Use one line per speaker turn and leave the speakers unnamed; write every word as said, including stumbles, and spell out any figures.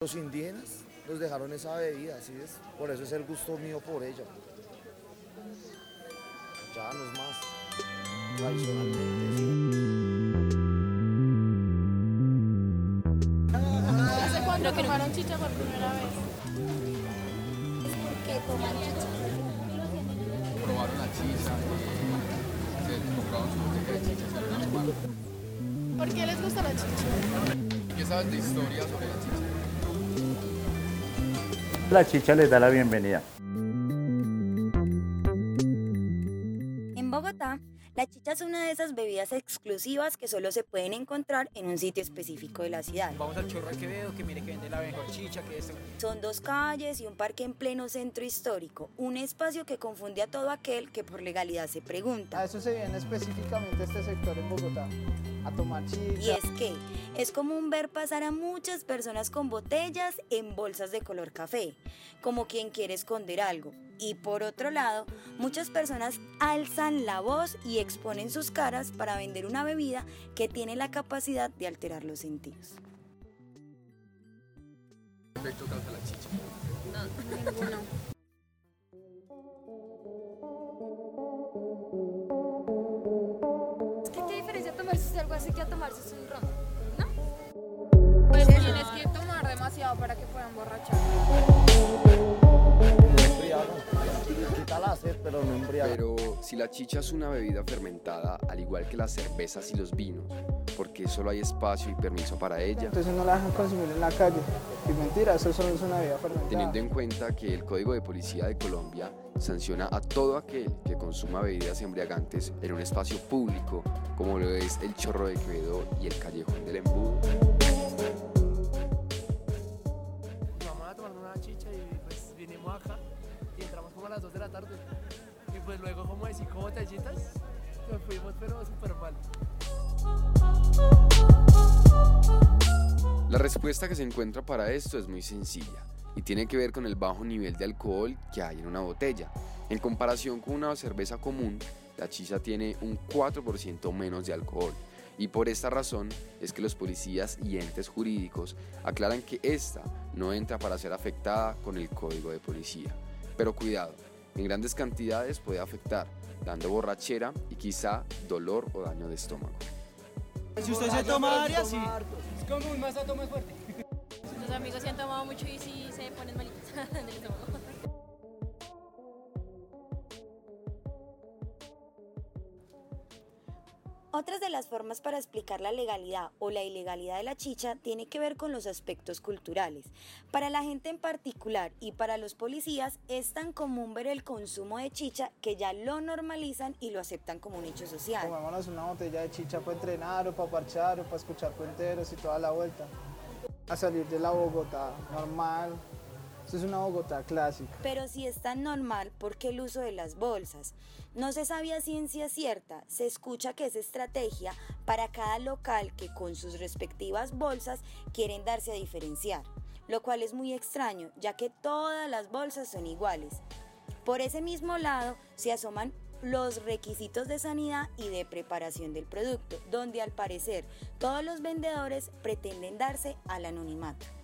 Los indígenas nos dejaron esa bebida, ¿sí ves? Por eso es el gusto mío por ella. Ya no es más. Tradicionalmente, sí.
¿Hace cuándo tomaron chicha por primera vez?
¿Por qué toman chicha?
Probaron la chicha, eh, se compraron su botella de chicha, se la tomaron.
¿Por qué les gusta la chicha?
¿Qué sabes de historia sobre la chicha?
La chicha les da la bienvenida.
En Bogotá, la chicha es una de esas bebidas exclusivas que solo se pueden encontrar en un sitio específico de la ciudad.
Vamos al Chorro de Quevedo, que mire que vende la mejor chicha, que esto.
Son dos calles y un parque en pleno centro histórico, un espacio que confunde a todo aquel que por legalidad se pregunta.
A eso se viene específicamente este sector en Bogotá, a tomar chicha.
Y es que es común ver pasar a muchas personas con botellas en bolsas de color café, como quien quiere esconder algo. Y por otro lado, muchas personas alzan la voz y exponen sus caras para vender una bebida que tiene la capacidad de alterar los sentidos.
¿Qué efecto causa la chicha?
No, ninguno.
Es que qué diferencia tomarse algo así que a tomarse un ron, ¿no?
Pues tienes que tomar demasiado para que puedan emborrachar.
Quita la sed, pero no embriaga.
Pero si la chicha es una bebida fermentada, al igual que las cervezas y los vinos, ¿por qué solo hay espacio y permiso para ella?
Entonces no la dejan consumir en la calle. Y mentira, eso solo es una bebida fermentada.
Teniendo en cuenta que el Código de Policía de Colombia sanciona a todo aquel que consuma bebidas embriagantes en un espacio público, como lo es el Chorro de Quevedo y el Callejón del Embudo.
Vamos a tomar una chicha y pues vinimos acá y entramos como a las dos de la tarde. Y pues luego como de cinco botellitas nos fuimos pero súper mal.
La respuesta que se encuentra para esto es muy sencilla y tiene que ver con el bajo nivel de alcohol que hay en una botella. En comparación con una cerveza común, la chicha tiene un cuatro por ciento menos de alcohol y por esta razón es que los policías y entes jurídicos aclaran que esta no entra para ser afectada con el Código de Policía. Pero cuidado, en grandes cantidades puede afectar, dando borrachera y quizá dolor o daño de estómago.
Si usted se toma varias, sí.
Es como un masato más fuerte.
Los amigos se han tomado mucho y sí se ponen malitos del estómago.
Otras de las formas para explicar la legalidad o la ilegalidad de la chicha tiene que ver con los aspectos culturales. Para la gente en particular y para los policías es tan común ver el consumo de chicha que ya lo normalizan y lo aceptan como un hecho social.
Tomémonos una botella de chicha para entrenar o para parchar o para escuchar cuenteros y toda la vuelta. A salir de la Bogotá normal. Eso es una Bogotá clásica.
Pero si es tan normal, ¿por qué el uso de las bolsas? No se sabe a ciencia cierta, se escucha que es estrategia para cada local que con sus respectivas bolsas quieren darse a diferenciar, lo cual es muy extraño, ya que todas las bolsas son iguales. Por ese mismo lado se asoman los requisitos de sanidad y de preparación del producto, donde al parecer todos los vendedores pretenden darse al anonimato.